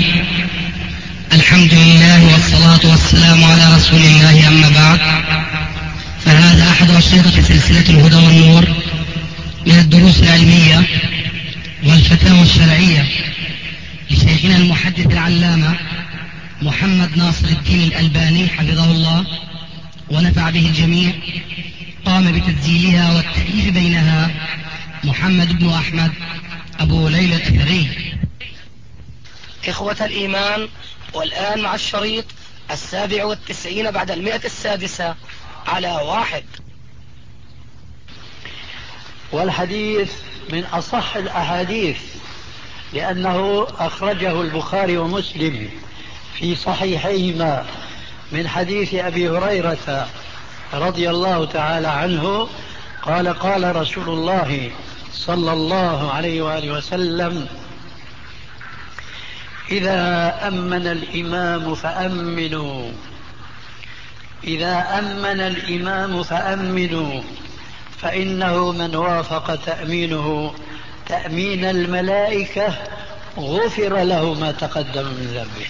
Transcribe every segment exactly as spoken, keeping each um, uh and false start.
الحمد لله والصلاة والسلام على رسول الله، أما بعد، فهذا أحد أشرطة سلسلة الهدى والنور من الدروس العلمية والفتاوى الشرعية لشيخنا المحدث العلامة محمد ناصر الدين الألباني حفظه الله ونفع به الجميع. قام بتسجيلها والتأليف بينها محمد بن أحمد أبو ليلى الأثري. إخوة الإيمان، والآن مع الشريط السابع والتسعين بعد المئة السادسة على واحد. والحديث من أصح الأحاديث لأنه أخرجه البخاري ومسلم في صحيحيهما من حديث أبي هريرة رضي الله تعالى عنه قال قال رسول الله صلى الله عليه وآله وسلم: إذا أمن الإمام فأمنوا إذا أمن الإمام فأمنوا فإنه من وافق تأمينه تأمين الملائكة غفر له ما تقدم من ذنبه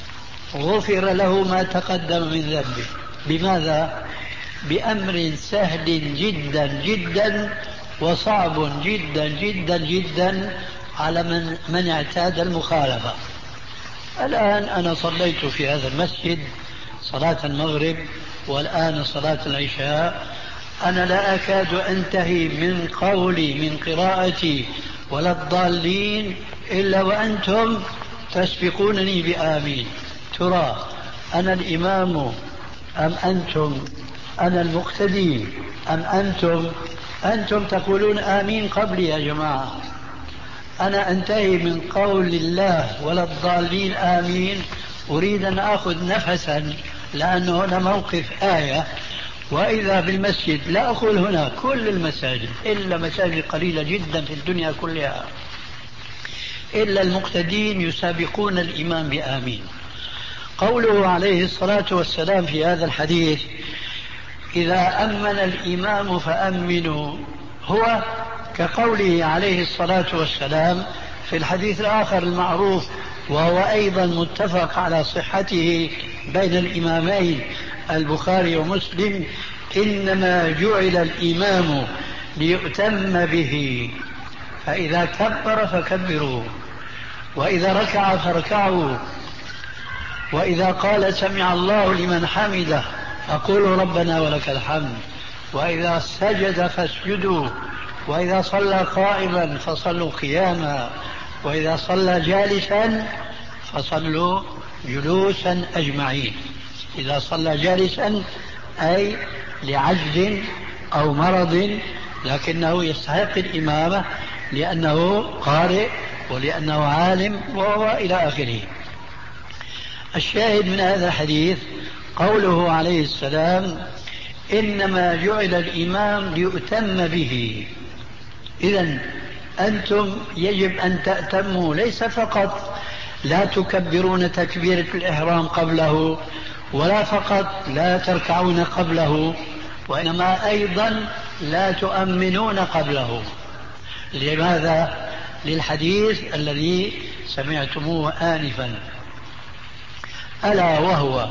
غفر له ما تقدم من ذنبه. بماذا؟ بأمر سهل جدا جدا وصعب جدا جدا جدا على من, من اعتاد المخالفة. الآن أنا صليت في هذا المسجد صلاة المغرب والآن صلاة العشاء، أنا لا أكاد أنتهي من قولي من قراءتي ولا الضالين إلا وأنتم تسبقونني بآمين. ترى أنا الإمام أم أنتم؟ أنا المقتدي أم أنتم؟ أنتم تقولون آمين قبلي يا جماعة. أنا أنتهي من قول الله ولا الضالين آمين، أريد أن أخذ نفسا لأنه هنا موقف آية. وإذا بالمسجد، لا أقول هنا كل المساجد إلا مساجد قليلة جدا في الدنيا كلها، إلا المقتدين يسابقون الإمام بآمين. قوله عليه الصلاة والسلام في هذا الحديث: إذا أمن الإمام فأمنوا، هو كقوله عليه الصلاة والسلام في الحديث الآخر المعروف وهو أيضا متفق على صحته بين الإمامين البخاري ومسلم: إنما جعل الإمام ليؤتم به، فإذا كبر فكبروا، وإذا ركع فاركعوا، وإذا قال سمع الله لمن حمده فقولوا ربنا ولك الحمد، وإذا سجد فاسجدوا، وإذا صلى قائما فصلوا قياما، وإذا صلى جالسا فصلوا جلوسا أجمعين. إذا صلى جالسا أي لعجز أو مرض لكنه يستحق الإمامة لأنه قارئ ولأنه عالم وهو إلى آخره. الشاهد من هذا الحديث قوله عليه السلام: إنما جعل الإمام ليؤتم به. إذن أنتم يجب أن تأتموا، ليس فقط لا تكبرون تكبيرة الإحرام قبله، ولا فقط لا تركعون قبله، وإنما أيضا لا تؤمنون قبله. لماذا؟ للحديث الذي سمعتموه آنفا، ألا وهو: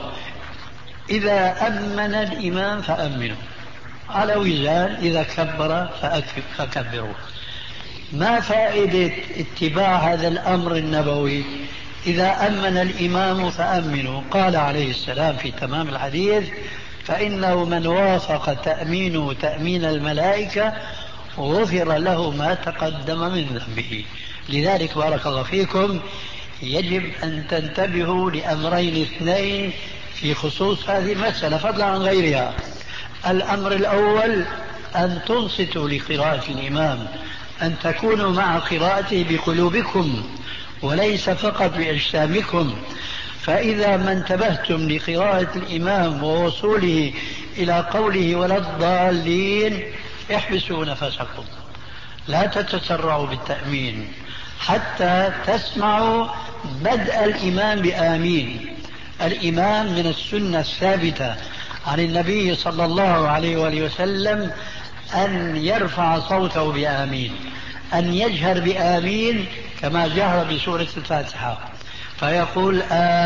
إذا أمن الإمام فأمنوا، على وزان إذا كبر فكبروا. ما فائدة اتباع هذا الأمر النبوي؟ إذا أمن الإمام فأمنوا، قال عليه السلام في تمام الحديث: فإنه من وافق تأمينه تأمين الملائكة غفر له ما تقدم من ذنبه. لذلك بارك الله فيكم يجب أن تنتبهوا لأمرين اثنين في خصوص هذه المسألة فضلا عن غيرها. الأمر الأول أن تنصتوا لقراءة الإمام، أن تكونوا مع قراءته بقلوبكم وليس فقط بأجسامكم. فإذا ما انتبهتم لقراءة الإمام ووصوله إلى قوله ولا الضالين احبسوا نفسكم، لا تتسرعوا بالتأمين حتى تسمعوا بدء الإمام بآمين. الإمام من السنة الثابتة عن النبي صلى الله عليه وآله وسلم أن يرفع صوته بآمين، أن يجهر بآمين كما جهر بسورة الفاتحة. فيقول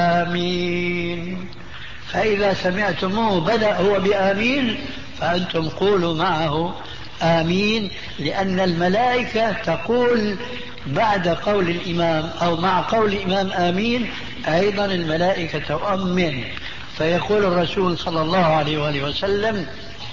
آمين. فإذا سمعتموه بدأ هو بآمين فأنتم قولوا معه آمين، لأن الملائكة تقول بعد قول الإمام أو مع قول الإمام آمين أيضا الملائكة تؤمن. فيقول الرسول صلى الله عليه وآله وسلم: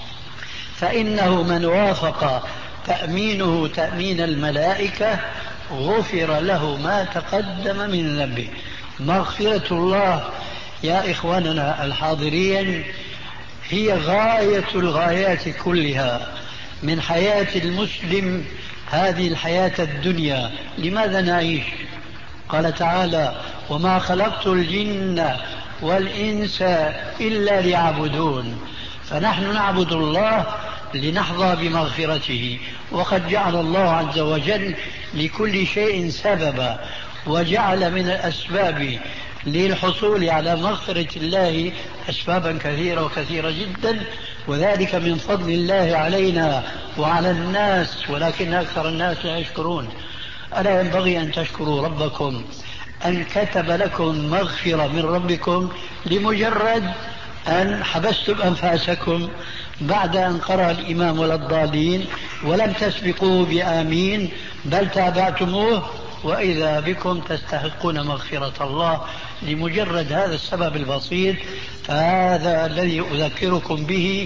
فإنه من وافق تأمينه تأمين الملائكة غفر له ما تقدم من ذنبه. مغفرة الله يا إخواننا الحاضرين هي غاية الغايات كلها من حياة المسلم، هذه الحياة الدنيا. لماذا نعيش؟ قال تعالى: وما خلقت الجن والإنس إلا ليعبدون. فنحن نعبد الله لنحظى بمغفرته، وقد جعل الله عز وجل لكل شيء سببا، وجعل من الأسباب للحصول على مغفرة الله أسبابا كثيرة وكثيرة جدا، وذلك من فضل الله علينا وعلى الناس، ولكن أكثر الناس لا يشكرون. ألا ينبغي أن تشكروا ربكم أن كتب لكم مغفرة من ربكم لمجرد أن حبستم أنفاسكم بعد أن قرأ الإمام ولا الضالين ولم تسبقوه بآمين بل تابعتموه، وإذا بكم تستحقون مغفرة الله لمجرد هذا السبب البسيط. فهذا الذي أذكركم به،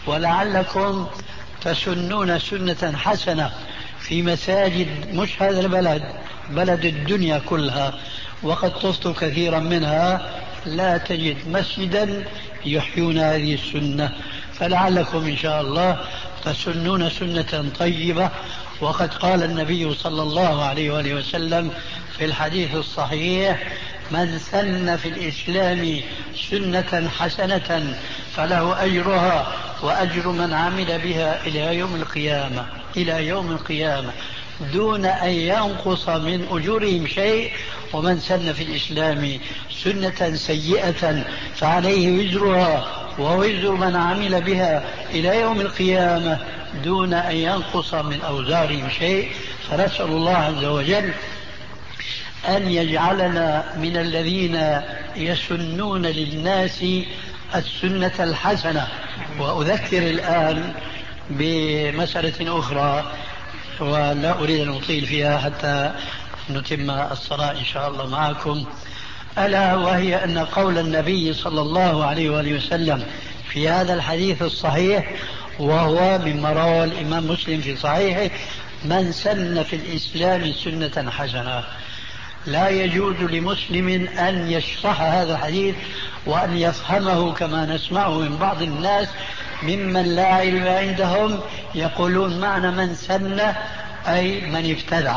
ولعلكم تسنون سنة حسنة في مساجد مش هذا البلد، بلد الدنيا كلها، وقد طفت كثيرا منها لا تجد مسجدا يحيون هذه السنة، فلعلكم إن شاء الله تسنون سنة طيبة. وقد قال النبي صلى الله عليه وآله وسلم في الحديث الصحيح: من سن في الإسلام سنة حسنة فله أجرها وأجر من عمل بها إلى يوم القيامة، إلى يوم القيامة دون أن ينقص من أجورهم شيء. ومن سن في الإسلام سنة سيئة فعليه وزرها ووزر من عمل بها إلى يوم القيامة دون أن ينقص من أوزارهم شيء. فنسأل الله عز وجل أن يجعلنا من الذين يسنون للناس السنة الحسنة. وأذكر الآن بمسألة أخرى ولا أريد أن أطيل فيها حتى نتم الصلاة إن شاء الله معكم، ألا وهي أن قول النبي صلى الله عليه وآله وسلم في هذا الحديث الصحيح، وهو مما رواه الإمام مسلم في صحيحه: من سن في الإسلام سنة حسنة. لا يجوز لمسلم أن يشرح هذا الحديث وأن يفهمه كما نسمعه من بعض الناس ممن لا علم عندهم، يقولون معنى من سن أي من ابتدع،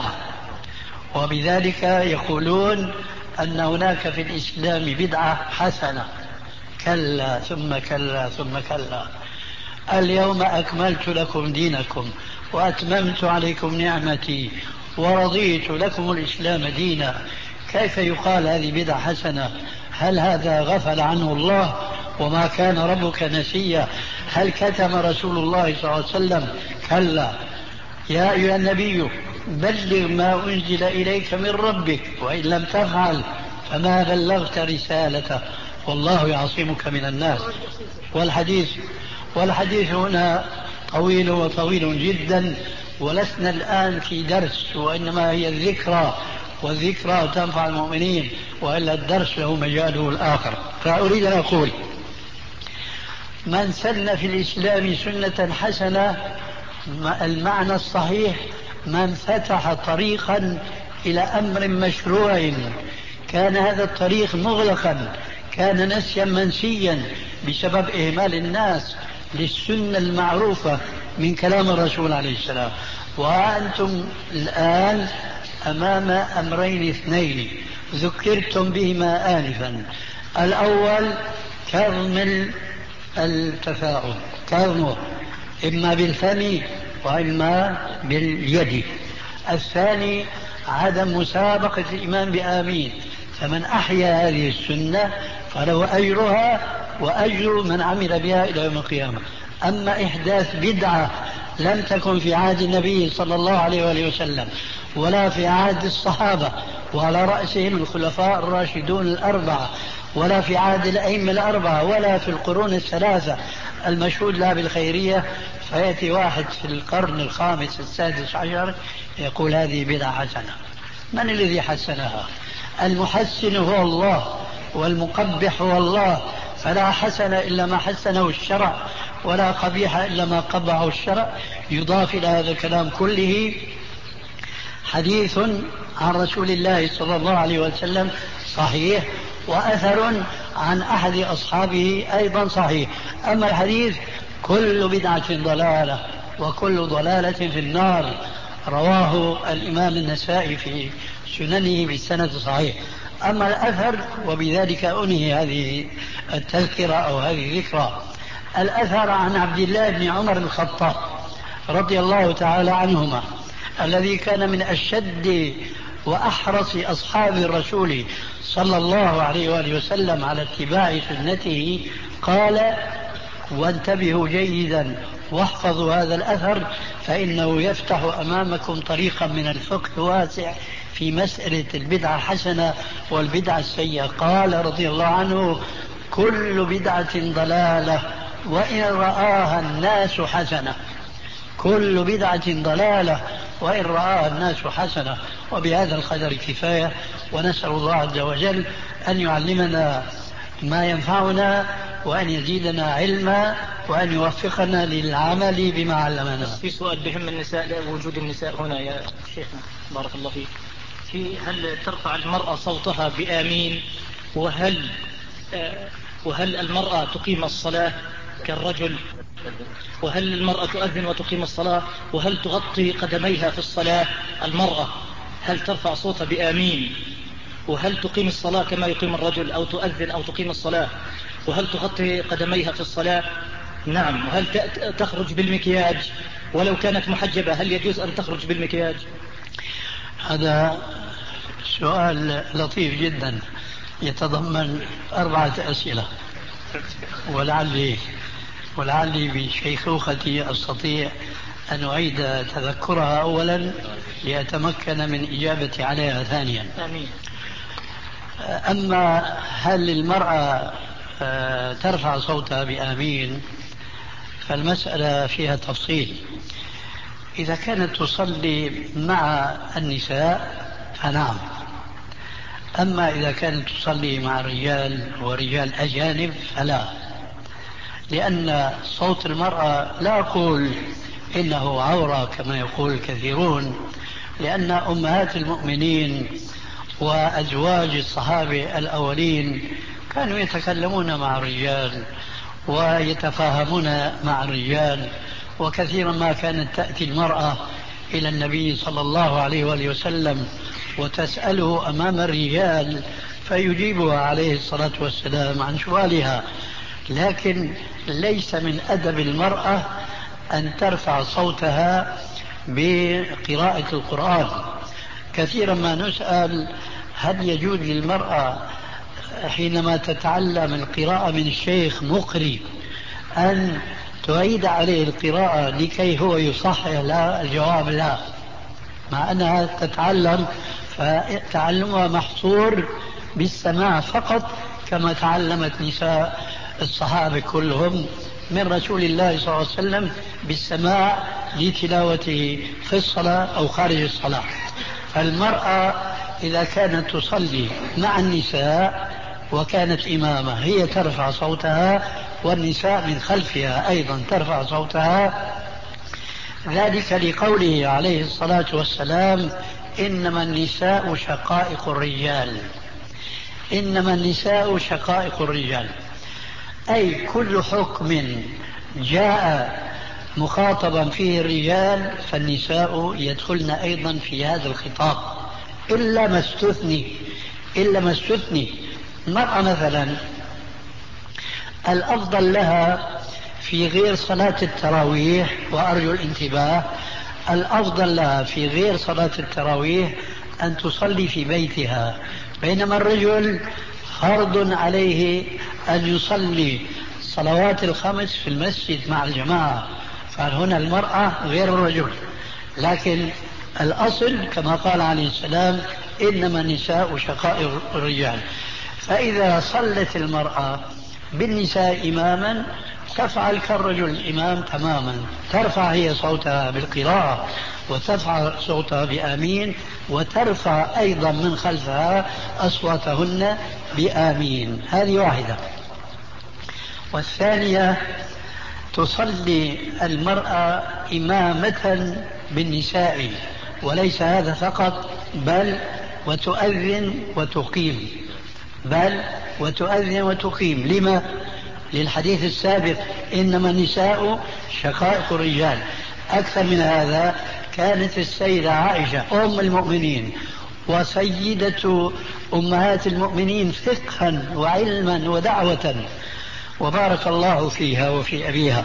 وبذلك يقولون أن هناك في الإسلام بدعة حسنة. كلا ثم كلا ثم كلا. اليوم أكملت لكم دينكم وأتممت عليكم نعمتي ورضيت لكم الإسلام دينا. كيف يقال هذه بدعة حسنة؟ هل هذا غفل عنه الله وما كان ربك نسيا؟ هل كتم رسول الله صلى الله عليه وسلم؟ كلا. يا أيها النبي بلغ ما أنزل إليك من ربك وإن لم تفعل فما بلغت رسالته والله يعصمك من الناس. والحديث والحديث هنا طويل وطويل جدا، ولسنا الآن في درس وإنما هي الذكرى، والذكرى تنفع المؤمنين، وإلا الدرس له مجاله الآخر. فأريد أن أقول: من سن في الإسلام سنة حسنة، المعنى الصحيح من فتح طريقا إلى أمر مشروع كان هذا الطريق مغلقا، كان نسيا منسيا بسبب إهمال الناس للسنة المعروفة من كلام الرسول عليه السلام. وأنتم الآن أمام أمرين اثنين ذكرتم بهما آنفا: الأول كظم التفاؤل، كظمه إما بالفم وإما باليد. الثاني عدم مسابقة الإمام بآمين. فمن أحيا هذه السنة فله أجرها وأجر من عمل بها إلى يوم القيامة. أما إحداث بدعة لم تكن في عهد النبي صلى الله عليه وآله وسلم ولا في عهد الصحابة وعلى رأسهم الخلفاء الراشدون الأربعة، ولا في عهد الأئمة الأربعة، ولا في القرون الثلاثة المشهود لها بالخيرية. فيأتي واحد في القرن الخامس السادس عشر يقول هذه بدعة حسنة. من الذي حسنها؟ المحسن هو الله، والمقبح هو الله، فلا حسن إلا ما حسنه الشرع، ولا قبيح إلا ما قبحه الشرع. يضاف إلى هذا الكلام كله حديث عن رسول الله صلى الله عليه وسلم صحيح، وأثر عن أحد أصحابه أيضا صحيح. أما الحديث: كل بدعة ضلالة وكل ضلالة في النار، رواه الإمام النسائي في سننه بالسند صحيح. أما الأثر، وبذلك أنهي هذه التذكرة أو هذه الذكرى، الأثر عن عبد الله بن عمر الخطاب رضي الله تعالى عنهما، الذي كان من أشد وأحرص أصحاب الرسول صلى الله عليه وآله وسلم على اتباع سنته، قال: وانتبهوا جيدا واحفظوا هذا الأثر، فإنه يفتح أمامكم طريقا من الفقه واسع في مسألة البدعة الحسنة والبدعة السيئة. قال رضي الله عنه: كل بدعة ضلالة وإن رآها الناس حسنة. كل بدعة ضلالة وإن رآها الناس حسنة. وبهذا القدر كفاية، ونسأل الله عز وجل أن يعلمنا ما ينفعنا، وأن يزيدنا علما، وأن يوفقنا للعمل بما علمنا. في سؤال بهم النساء، وجود النساء هنا يا شيخنا بارك الله فيك، في هل ترفع المرأة صوتها بآمين؟ وهل آه وهل المرأة تقيم الصلاة كالرجل؟ وهل المرأة تؤذن وتقيم الصلاة؟ وهل تغطي قدميها في الصلاة المرأة؟ هل ترفع صوتها بآمين؟ وهل تقيم الصلاة كما يقيم الرجل، أو تؤذن أو تقيم الصلاة؟ وهل تغطي قدميها في الصلاة؟ نعم. وهل تخرج بالمكياج ولو كانت محجبة؟ هل يجوز أن تخرج بالمكياج؟ هذا سؤال لطيف جدا يتضمن أربعة أسئلة، ولعلي ولعلي بشيخوختي أستطيع أن أعيد تذكرها أولا لأتمكن من إجابة عليها ثانيا. آمين. أما هل المرأة ترفع صوتها بآمين، فالمسألة فيها تفصيل. إذا كانت تصلي مع النساء فنعم، أما إذا كانت تصلي مع الرجال ورجال أجانب فلا، لأن صوت المرأة لا أقول إنه عورة كما يقول الكثيرون، لأن أمهات المؤمنين وأزواج الصحابة الأولين كانوا يتكلمون مع الرجال ويتفاهمون مع الرجال، وكثيرا ما كانت تأتي المرأة إلى النبي صلى الله عليه وآله وسلم وتسأله أمام الرجال فيجيبها عليه الصلاة والسلام عن سؤالها. لكن ليس من أدب المرأة أن ترفع صوتها بقراءة القرآن. كثيرا ما نسأل: هل يجوز للمرأة حينما تتعلم القراءة من الشيخ مقري أن تعيد عليه القراءة لكي هو يصحح؟ لا، الجواب لا، مع أنها تتعلم، فتعلمها محصور بالسماع فقط، كما تعلمت نساء الصحابة كلهم من رسول الله صلى الله عليه وسلم بالسماع لتلاوته في الصلاة أو خارج الصلاة. فالمرأة إذا كانت تصلي مع النساء وكانت إمامة هي ترفع صوتها، والنساء من خلفها أيضا ترفع صوتها، ذلك لقوله عليه الصلاة والسلام: إنما النساء شقائق الرجال. إنما النساء شقائق الرجال، أي كل حكم جاء مخاطبا فيه الرجال فالنساء يدخلن أيضا في هذا الخطاب، إلا ما استثني إلا ما استثني المرأة مثلا الأفضل لها في غير صلاة التراويح، وأرجو الانتباه، الأفضل لها في غير صلاة التراويح أن تصلي في بيتها، بينما الرجل فرض عليه أن يصلي الصلوات الخمس في المسجد مع الجماعة، فهنا المرأة غير الرجل. لكن الأصل كما قال عليه السلام إنما النساء شقائق الرجال. فإذا صلت المرأة بالنساء إماما تفعل كالرجل الإمام تماما، ترفع هي صوتها بالقراءة وترفع صوتها بآمين، وترفع أيضا من خلفها أصواتهن بآمين. هذه واحدة. والثانية تصلي المرأة إمامة بالنساء، وليس هذا فقط، بل وتؤذن وتقيم، بل وتؤذن وتقيم. لما؟ للحديث السابق إنما النساء شقائق الرجال. أكثر من هذا، كانت السيدة عائشة أم المؤمنين وسيدة أمهات المؤمنين فقها وعلما ودعوة، وبارك الله فيها وفي أبيها،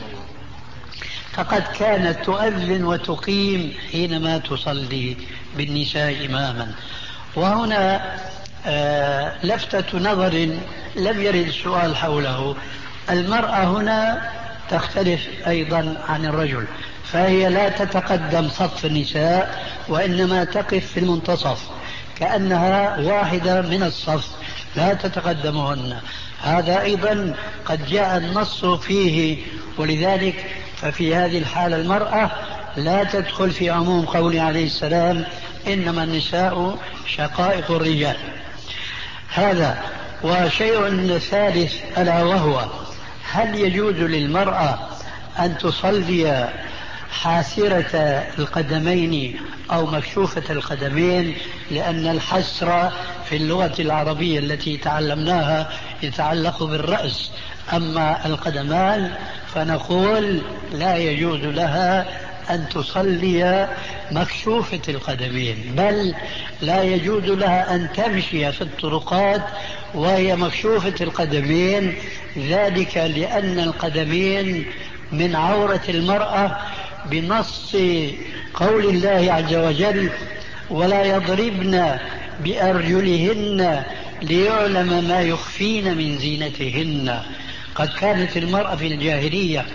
فقد كانت تؤذن وتقيم حينما تصلي بالنساء إماما. وهنا آه لفتة نظر لم يرد السؤال حوله. المرأة هنا تختلف أيضا عن الرجل، فهي لا تتقدم صف النساء وإنما تقف في المنتصف كأنها واحدة من الصف، لا تتقدمهن. هذا أيضا قد جاء النص فيه، ولذلك ففي هذه الحالة المرأة لا تدخل في عموم قوله عليه السلام إنما النساء شقائق الرجال. هذا. وشيء ثالث ألا وهو هل يجوز للمرأة أن تصلي حاسرة القدمين أو مكشوفة القدمين؟ لأن الحسر في اللغة العربية التي تعلمناها يتعلق بالرأس، أما القدمان فنقول لا يجوز لها أن تصلي مكشوفة القدمين، بل لا يجوز لها أن تمشي في الطرقات وهي مكشوفة القدمين، ذلك لأن القدمين من عورة المرأة بنص قول الله عز وجل ولا يضربن بأرجلهن ليعلم ما يخفين من زينتهن. قد كانت المرأة في الجاهلية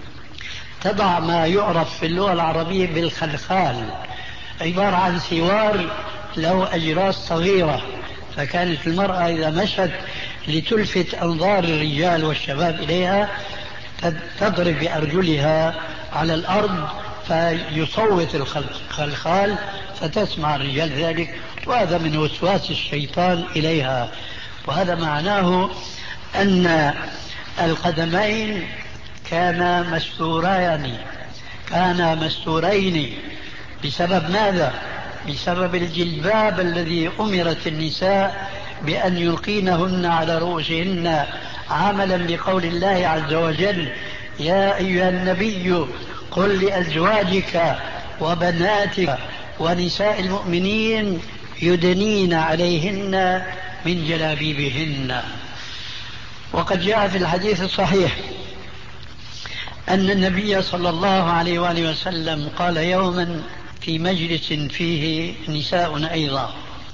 تضع ما يعرف في اللغة العربية بالخلخال، عبارة عن سوار له أجراس صغيرة، فكانت المرأة إذا مشت لتلفت أنظار الرجال والشباب إليها تضرب بأرجلها على الأرض فيصوت الخلخال فتسمع الرجال ذلك، وهذا من وسواس الشيطان إليها. وهذا معناه أن القدمين كانا مستورين كانا مستورين بسبب ماذا؟ بسبب الجلباب الذي أمرت النساء بأن يلقينهن على رؤوسهن، عملا بقول الله عز وجل يا أيها النبي قل لأزواجك وبناتك ونساء المؤمنين يدنين عليهن من جلابيبهن. وقد جاء في الحديث الصحيح أن النبي صلى الله عليه وآله وسلم قال يوما في مجلس فيه نساء أيضا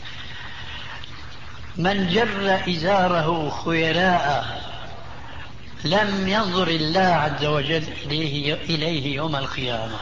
من جر إزاره خيلاء لم ينظر الله عز وجل إليه, إليه يوم القيامة.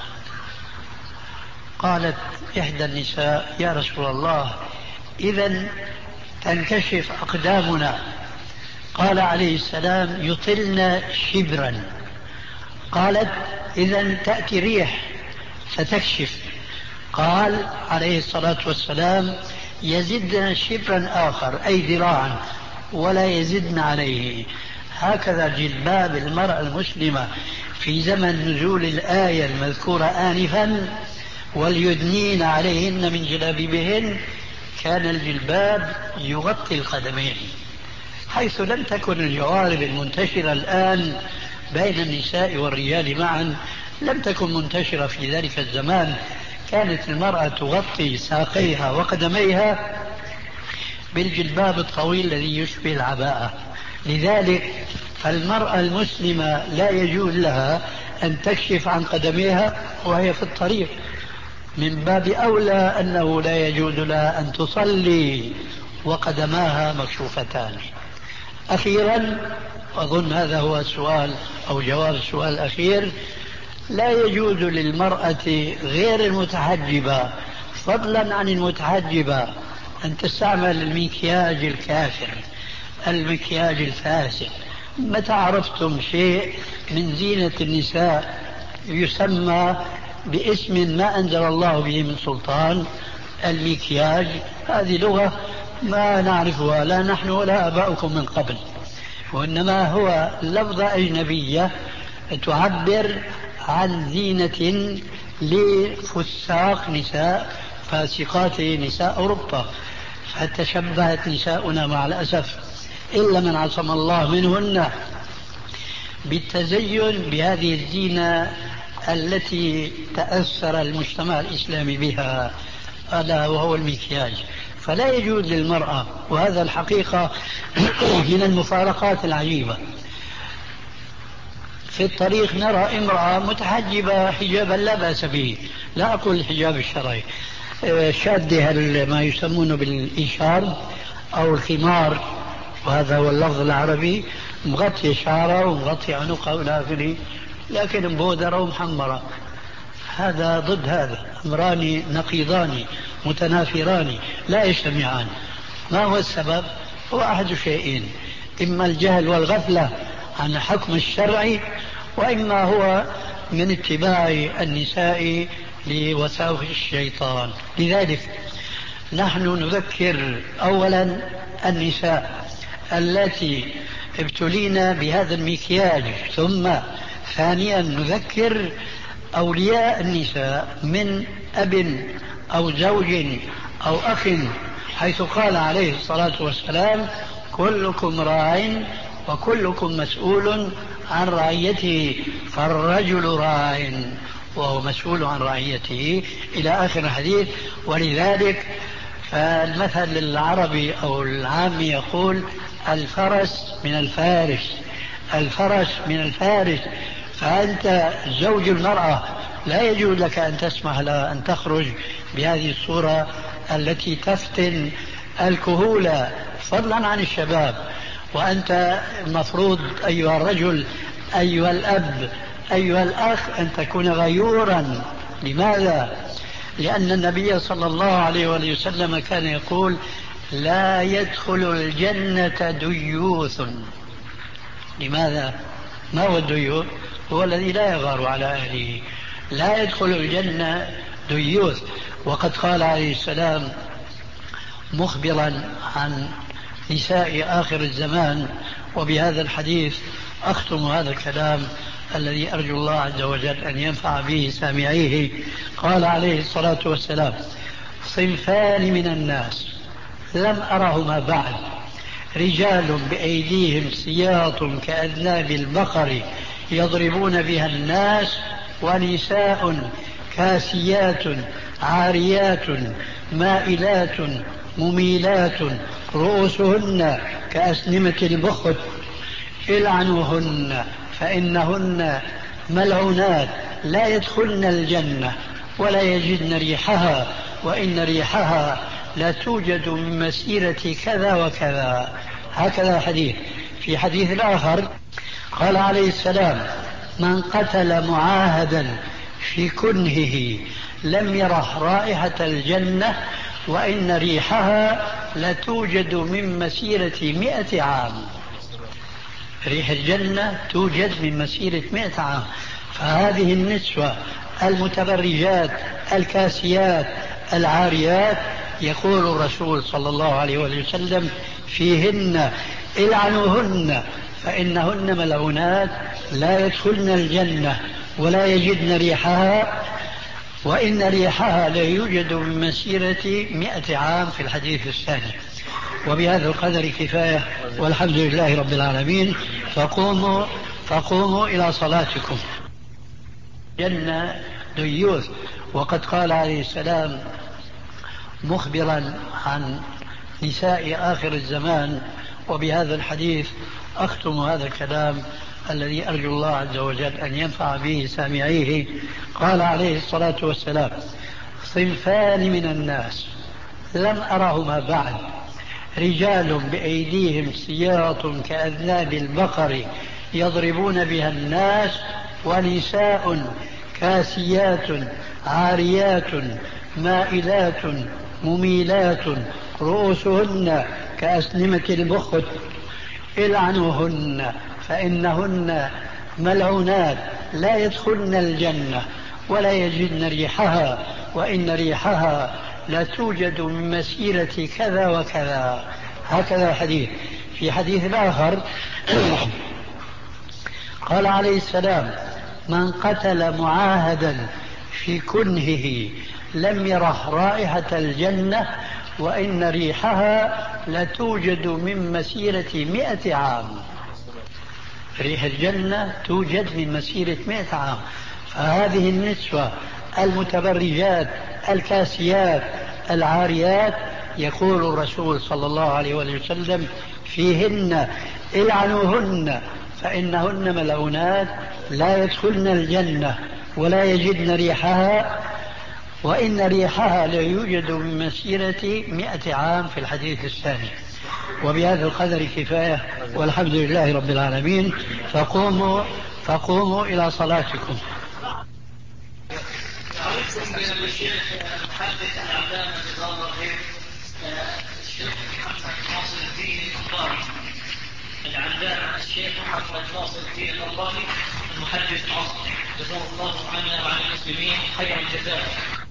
قالت إحدى النساء يا رسول الله إذن تنكشف أقدامنا؟ قال عليه السلام يطلن شبرا. قالت إذن تأتي ريح فتكشف. قال عليه الصلاة والسلام يزدن شبرا آخر أي ذراعا ولا يزدن عليه. هكذا جلباب المرأة المسلمة في زمن نزول الآية المذكورة آنفا وليدنين عليهن من جلابيبهن، كان الجلباب يغطي القدمين، حيث لم تكن الجوارب المنتشرة الآن بين النساء والرجال معا لم تكن منتشرة في ذلك الزمان. كانت المرأة تغطي ساقيها وقدميها بالجلباب الطويل الذي يشبه العباءة. لذلك فالمرأة المسلمة لا يجوز لها أن تكشف عن قدميها وهي في الطريق، من باب أولى أنه لا يجوز لها أن تصلي وقدماها مكشوفتان. أخيرا، أظن هذا هو السؤال أو جواب السؤال الأخير، لا يجوز للمرأة غير المتحجبة فضلا عن المتحجبة أن تستعمل المكياج الكافر، المكياج الفاسد. متى عرفتم شيء من زينة النساء يسمى باسم ما أنزل الله به من سلطان؟ المكياج هذه لغة ما نعرفها لا نحن ولا آباؤكم من قبل، وإنما هو لفظة أجنبية تعبر عن زينة لفساق نساء فاسقات نساء أوروبا. فتشبهت نساؤنا مع الأسف إلا من عصم الله منهن بالتزين بهذه الزينة التي تأثر المجتمع الإسلامي بها، ألا وهو المكياج. فلا يجوز للمرأة، وهذا الحقيقة من المفارقات العجيبة. في الطريق نرى امرأة متحجبة حجابا لا بأس به، لا أقول الحجاب الشرعي، شادها ما يسمونه بالإشار أو الخمار، وهذا هو اللفظ العربي، مغطي شعره ومغطي عنقه إلى آخره، لكن مبودرة ومحمرة. هذا ضد هذا، أمران نقيضان متنافران لا يجتمعان. ما هو السبب؟ هو أحد شيئين: إما الجهل والغفلة عن حكم الشرع، وإما هو من اتباع النساء لوساوس الشيطان. لذلك نحن نذكر أولا النساء التي ابتلينا بهذا المكياج، ثم ثانيا نذكر أولياء النساء من أب أو زوج أو أخ، حيث قال عليه الصلاة والسلام: كلكم راع وكلكم مسؤول عن رعيته، فالرجل راع وهو مسؤول عن رعيته، إلى آخر الحديث. ولذلك فالمثل العربي أو العامي يقول: الفرس من الفارس، الفرس من الفارس. فأنت زوج المرأة لا يجوز لك أن تسمح لها أن تخرج بهذه الصورة التي تفتن الكهولة فضلا عن الشباب. وأنت المفروض أيها الرجل، أيها الأب، أيها الأخ، أن تكون غيورا. لماذا؟ لأن النبي صلى الله عليه وسلم كان يقول: لا يدخل الجنة ديوث. لماذا؟ ما هو الديوث؟ هو الذي لا يغار على أهله. لا يدخل الجنة ديوث. وقد قال عليه السلام مخبرا عن نساء آخر الزمان، وبهذا الحديث أختم هذا الكلام الذي أرجو الله عز وجل أن ينفع به سامعيه. قال عليه الصلاة والسلام: صنفان من الناس لم أرهما بعد، رجال بأيديهم سياط كأذناب البقر يضربون بها الناس، ونساء كاسيات عاريات مائلات مميلات رؤوسهن كأسنمة البخت، العنوهن فإنهن ملعونات لا يدخلن الجنة ولا يجدن ريحها، وإن ريحها لا توجد من مسيرة كذا وكذا. هكذا حديث. في حديث الآخر قال عليه السلام: من قتل معاهدا في كنهه لم يره رائحة الجنة، وإن ريحها لتوجد من مسيرة مئة عام. ريح الجنة توجد من مسيرة مئة عام. فهذه النسوة المتبرجات الكاسيات العاريات يقول الرسول صلى الله عليه وسلم فيهن: العنوهن فإنهن ملعونات لا يدخلن الجنة ولا يجدن ريحها، وإن ريحها لا يوجد من مسيرة مئة عام في الحديث الثاني. وبهذا القدر كفاية، والحمد لله رب العالمين. فقوموا فقوموا إلى صلاتكم. جنة ديوث. وقد قال عليه السلام مخبرا عن نساء آخر الزمان، وبهذا الحديث أختم هذا الكلام الذي أرجو الله عز وجل أن ينفع به سامعيه. قال عليه الصلاة والسلام: صنفان من الناس لم أرهما بعد، رجال بأيديهم سياط كأذناب البقر يضربون بها الناس، ونساء كاسيات عاريات مائلات مميلات رؤوسهن كأسنمة البخت العنوهن فإنهن ملعونات لا يدخلن الجنة ولا يجدن ريحها وإن ريحها لا توجد من مسيرة كذا وكذا. هكذا الحديث. في حديث آخر قال عليه السلام: من قتل معاهدا في كنهه لم يره رائحة الجنة وإن ريحها لتوجد من مسيرة مئة عام. ريح الجنة توجد من مسيرة مئة عام. فهذه النسوة المتبرجات الكاسيات العاريات يقول الرسول صلى الله عليه وسلم فيهن: العنوهن فإنهن ملعونات لا يدخلن الجنة ولا يجدن ريحها وإن ريحها لا يوجد من مسيرة مئة عام في الحديث الثاني. وبهذا القدر كفاية والحمد لله رب العالمين. فقوموا فقوموا إلى صلاتكم. الشيخ محدث العلامة الظاهر الشيخ محمد ناصر الدين القراني العلامة الشيخ محمد ناصر الدين القراني المحدث العصر جزاه الله عنا وعن المسلمين خير الجزاء.